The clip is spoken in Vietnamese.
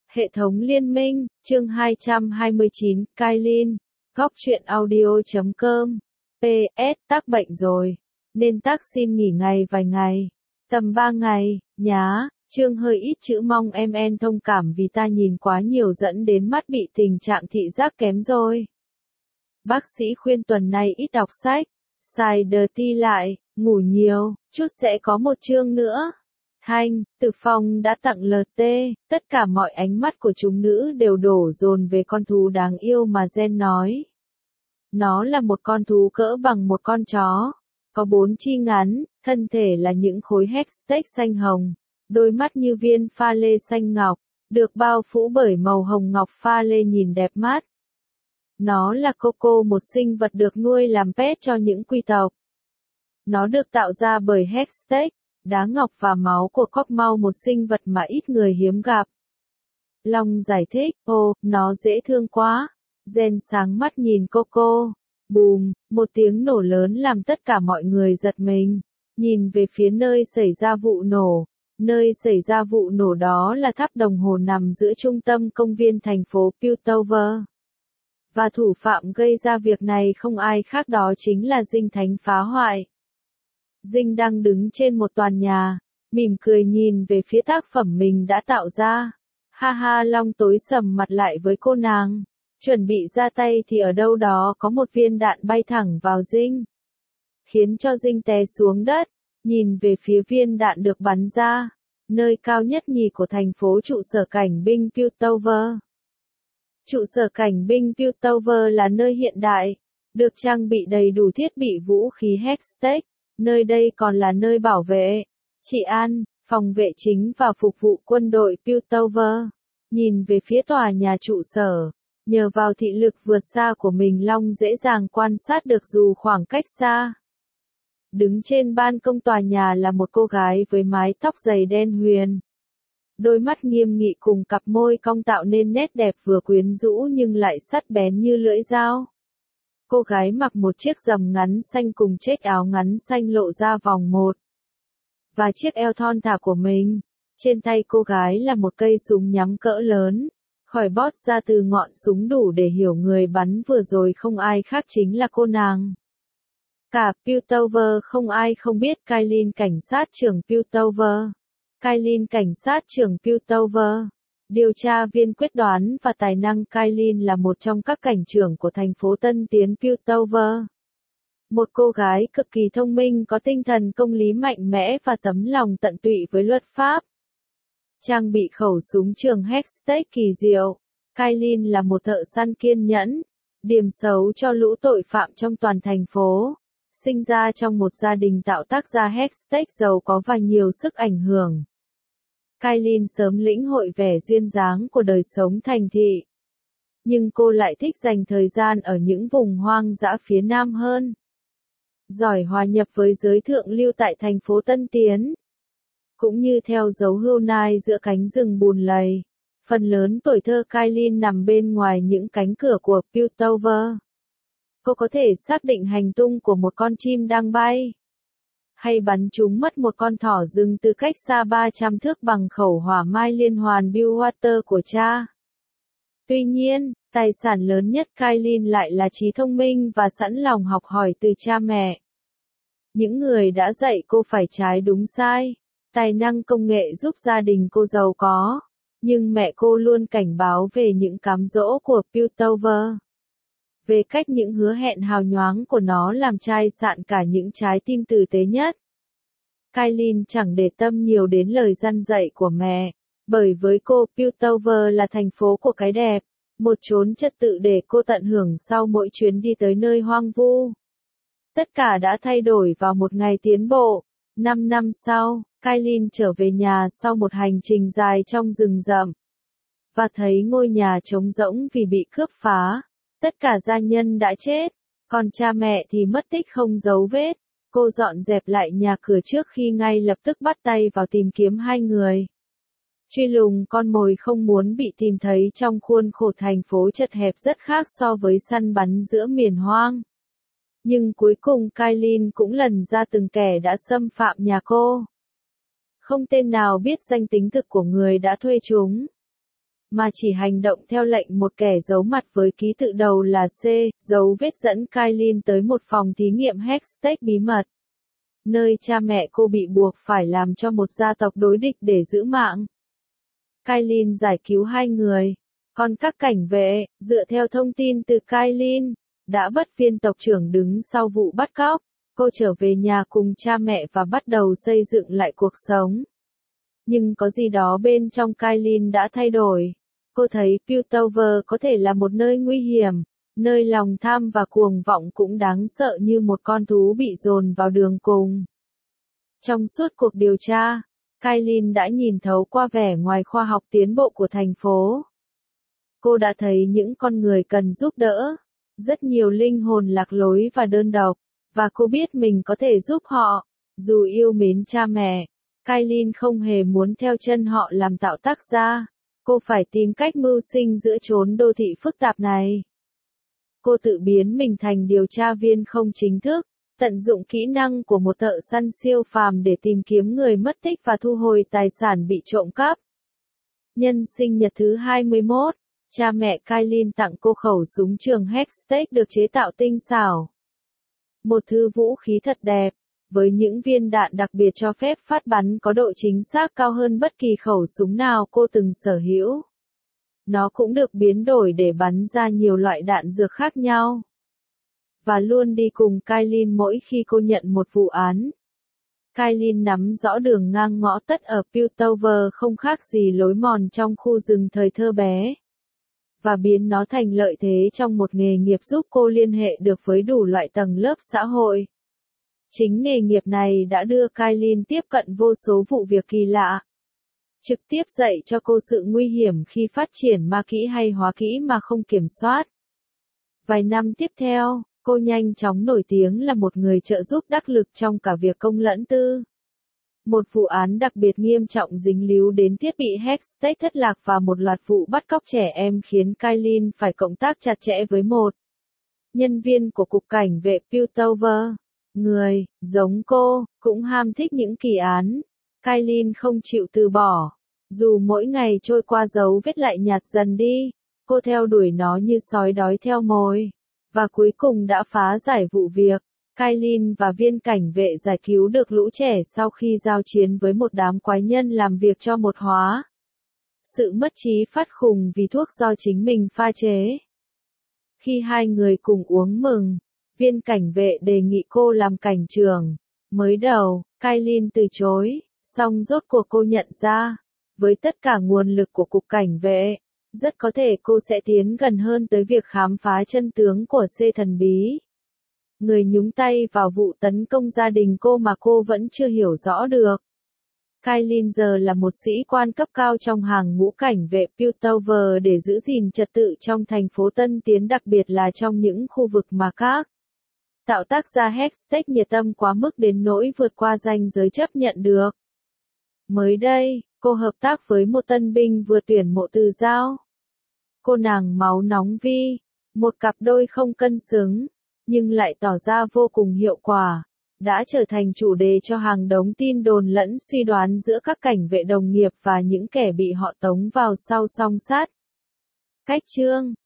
Hệ thống liên minh, chương 229, Kailin, góc truyện audio.com. PS, tác bệnh rồi. Nên tác xin nghỉ vài ngày. Tầm 3 ngày, nhá. Chương hơi ít chữ mong em thông cảm vì ta nhìn quá nhiều dẫn đến mắt bị tình trạng thị giác kém rồi. Bác sĩ khuyên tuần này ít đọc sách. Xài dirty lại, ngủ nhiều, chút sẽ có một chương nữa. Thanh, Từ Phong đã tặng LT, tất cả mọi ánh mắt của chúng nữ đều đổ dồn về con thú đáng yêu mà Jen nói. Nó là một con thú cỡ bằng một con chó, có 4 chi ngắn, thân thể là những khối hextech xanh hồng, đôi mắt như viên pha lê xanh ngọc, được bao phủ bởi màu hồng ngọc pha lê nhìn đẹp mắt. Nó là Coco, một sinh vật được nuôi làm pet cho những quý tộc. Nó được tạo ra bởi hextech, đá ngọc và máu của Cogmau, một sinh vật mà ít người hiếm gặp. Long giải thích, nó dễ thương quá. Jen sáng mắt nhìn Coco. Bùm, một tiếng nổ lớn làm tất cả mọi người giật mình. Nhìn về phía nơi xảy ra vụ nổ. Nơi xảy ra vụ nổ đó là tháp đồng hồ nằm giữa trung tâm công viên thành phố Piltover. Và thủ phạm gây ra việc này không ai khác đó chính là Dinh Thánh phá hoại. Dinh đang đứng trên một tòa nhà, mỉm cười nhìn về phía tác phẩm mình đã tạo ra. Ha ha, Long tối sầm mặt lại với cô nàng. Chuẩn bị ra tay thì ở đâu đó có một viên đạn bay thẳng vào Dinh, khiến cho Dinh té xuống đất. Nhìn về phía viên đạn được bắn ra, nơi cao nhất nhì của thành phố, trụ sở cảnh binh Piltover. Trụ sở cảnh binh Piltover là nơi hiện đại, được trang bị đầy đủ thiết bị vũ khí hextech. Nơi đây còn là nơi bảo vệ, trị an, phòng vệ chính và phục vụ quân đội Piltover. Nhìn về phía tòa nhà trụ sở, nhờ vào thị lực vượt xa của mình, Long dễ dàng quan sát được dù khoảng cách xa. Đứng trên ban công tòa nhà là một cô gái với mái tóc dày đen huyền. Đôi mắt nghiêm nghị cùng cặp môi cong tạo nên nét đẹp vừa quyến rũ nhưng lại sắc bén như lưỡi dao. Cô gái mặc một chiếc rầm ngắn xanh cùng chiếc áo ngắn xanh lộ ra vòng một và chiếc eo thon thả của mình. Trên tay cô gái là một cây súng nhắm cỡ lớn, khỏi bót ra từ ngọn súng đủ để hiểu người bắn vừa rồi không ai khác chính là cô nàng. Cả Piltover không ai không biết Kailin, cảnh sát trưởng Piltover. Kailin, cảnh sát trưởng Piltover. Điều tra viên quyết đoán và tài năng. Kailin là một trong các cảnh trưởng của thành phố tân tiến Piltover. Một cô gái cực kỳ thông minh, có tinh thần công lý mạnh mẽ và tấm lòng tận tụy với luật pháp. Trang bị khẩu súng trường hextech kỳ diệu. Kailin là một thợ săn kiên nhẫn, điểm xấu cho lũ tội phạm trong toàn thành phố. Sinh ra trong một gia đình tạo tác ra hextech giàu có và nhiều sức ảnh hưởng. Kailin sớm lĩnh hội vẻ duyên dáng của đời sống thành thị. Nhưng cô lại thích dành thời gian ở những vùng hoang dã phía nam hơn. Giỏi hòa nhập với giới thượng lưu tại thành phố Tân Tiến. Cũng như theo dấu hươu nai giữa cánh rừng bùn lầy. Phần lớn tuổi thơ Kailin nằm bên ngoài những cánh cửa của Piltover. Cô có thể xác định hành tung của một con chim đang bay, hay bắn trúng mất một con thỏ rừng từ cách xa 300 thước bằng khẩu hỏa mai liên hoàn Billwater của cha. Tuy nhiên, tài sản lớn nhất Kailin lại là trí thông minh và sẵn lòng học hỏi từ cha mẹ. Những người đã dạy cô phải trái đúng sai. Tài năng công nghệ giúp gia đình cô giàu có. Nhưng mẹ cô luôn cảnh báo về những cám dỗ của Piltover. Về cách những hứa hẹn hào nhoáng của nó làm chai sạn cả những trái tim tử tế nhất. Kailin chẳng để tâm nhiều đến lời răn dạy của mẹ, bởi với cô Piltover là thành phố của cái đẹp, một chốn trật tự để cô tận hưởng sau mỗi chuyến đi tới nơi hoang vu. Tất cả đã thay đổi vào một ngày tiến bộ. 5 năm sau, Kailin trở về nhà sau một hành trình dài trong rừng rậm. Và thấy ngôi nhà trống rỗng vì bị cướp phá. Tất cả gia nhân đã chết, còn cha mẹ thì mất tích không dấu vết. Cô dọn dẹp lại nhà cửa trước khi ngay lập tức bắt tay vào tìm kiếm hai người. Truy lùng con mồi không muốn bị tìm thấy trong khuôn khổ thành phố chật hẹp rất khác so với săn bắn giữa miền hoang. Nhưng cuối cùng Kailin cũng lần ra từng kẻ đã xâm phạm nhà cô. Không tên nào biết danh tính thực của người đã thuê chúng. mà chỉ hành động theo lệnh một kẻ giấu mặt với ký tự đầu là C, dấu vết dẫn Kailin tới một phòng thí nghiệm Hextech bí mật, nơi cha mẹ cô bị buộc phải làm cho một gia tộc đối địch để giữ mạng. Kailin giải cứu hai người, còn các cảnh vệ, dựa theo thông tin từ Kailin, đã bắt viên tộc trưởng đứng sau vụ bắt cóc. Cô trở về nhà cùng cha mẹ và bắt đầu xây dựng lại cuộc sống. Nhưng có gì đó bên trong Kailin đã thay đổi. Cô thấy Piltover có thể là một nơi nguy hiểm, nơi lòng tham và cuồng vọng cũng đáng sợ như một con thú bị dồn vào đường cùng. Trong suốt cuộc điều tra, Kailin đã nhìn thấu qua vẻ ngoài khoa học tiến bộ của thành phố. Cô đã thấy những con người cần giúp đỡ, rất nhiều linh hồn lạc lối và đơn độc, và cô biết mình có thể giúp họ. Dù yêu mến cha mẹ, Kailin không hề muốn theo chân họ làm tạo tác gia. Cô phải tìm cách mưu sinh giữa chốn đô thị phức tạp này. Cô tự biến mình thành điều tra viên không chính thức, tận dụng kỹ năng của một thợ săn siêu phàm để tìm kiếm người mất tích và thu hồi tài sản bị trộm cắp. Nhân sinh nhật thứ 21, cha mẹ Kailin tặng cô khẩu súng trường Hextech được chế tạo tinh xảo. Một thứ vũ khí thật đẹp, với những viên đạn đặc biệt cho phép phát bắn có độ chính xác cao hơn bất kỳ khẩu súng nào cô từng sở hữu. Nó cũng được biến đổi để bắn ra nhiều loại đạn dược khác nhau. Và luôn đi cùng Kailin mỗi khi cô nhận một vụ án. Kailin nắm rõ đường ngang ngõ tắt ở Piltover không khác gì lối mòn trong khu rừng thời thơ bé. Và biến nó thành lợi thế trong một nghề nghiệp giúp cô liên hệ được với đủ loại tầng lớp xã hội. Chính nghề nghiệp này đã đưa Kailin tiếp cận vô số vụ việc kỳ lạ. Trực tiếp dạy cho cô sự nguy hiểm khi phát triển ma kỹ hay hóa kỹ mà không kiểm soát. Vài năm tiếp theo, cô nhanh chóng nổi tiếng là một người trợ giúp đắc lực trong cả việc công lẫn tư. Một vụ án đặc biệt nghiêm trọng dính líu đến thiết bị Hextech thất lạc và một loạt vụ bắt cóc trẻ em khiến Kailin phải cộng tác chặt chẽ với một nhân viên của cục cảnh vệ Piltover. Người, giống cô, cũng ham thích những kỳ án. Kailin không chịu từ bỏ. Dù mỗi ngày trôi qua dấu vết lại nhạt dần đi, cô theo đuổi nó như sói đói theo mồi. Và cuối cùng đã phá giải vụ việc. Kailin và viên cảnh vệ giải cứu được lũ trẻ sau khi giao chiến với một đám quái nhân làm việc cho một hóa. Sự mất trí phát khùng vì thuốc do chính mình pha chế. Khi hai người cùng uống mừng, viên cảnh vệ đề nghị cô làm cảnh trưởng. Mới đầu, Kailin từ chối, song rốt cuộc cô nhận ra, với tất cả nguồn lực của cục cảnh vệ, rất có thể cô sẽ tiến gần hơn tới việc khám phá chân tướng của C thần bí. Người nhúng tay vào vụ tấn công gia đình cô mà cô vẫn chưa hiểu rõ được. Kailin giờ là một sĩ quan cấp cao trong hàng ngũ cảnh vệ Piltover để giữ gìn trật tự trong thành phố Tân Tiến, đặc biệt là trong những khu vực mà các tạo tác gia Hextech nhiệt tâm quá mức đến nỗi vượt qua ranh giới chấp nhận được. Mới đây, cô hợp tác với một tân binh vừa tuyển mộ từ giao. Cô nàng máu nóng Vi, một cặp đôi không cân xứng, nhưng lại tỏ ra vô cùng hiệu quả, đã trở thành chủ đề cho hàng đống tin đồn lẫn suy đoán giữa các cảnh vệ đồng nghiệp và những kẻ bị họ tống vào sau song sát. Cách chương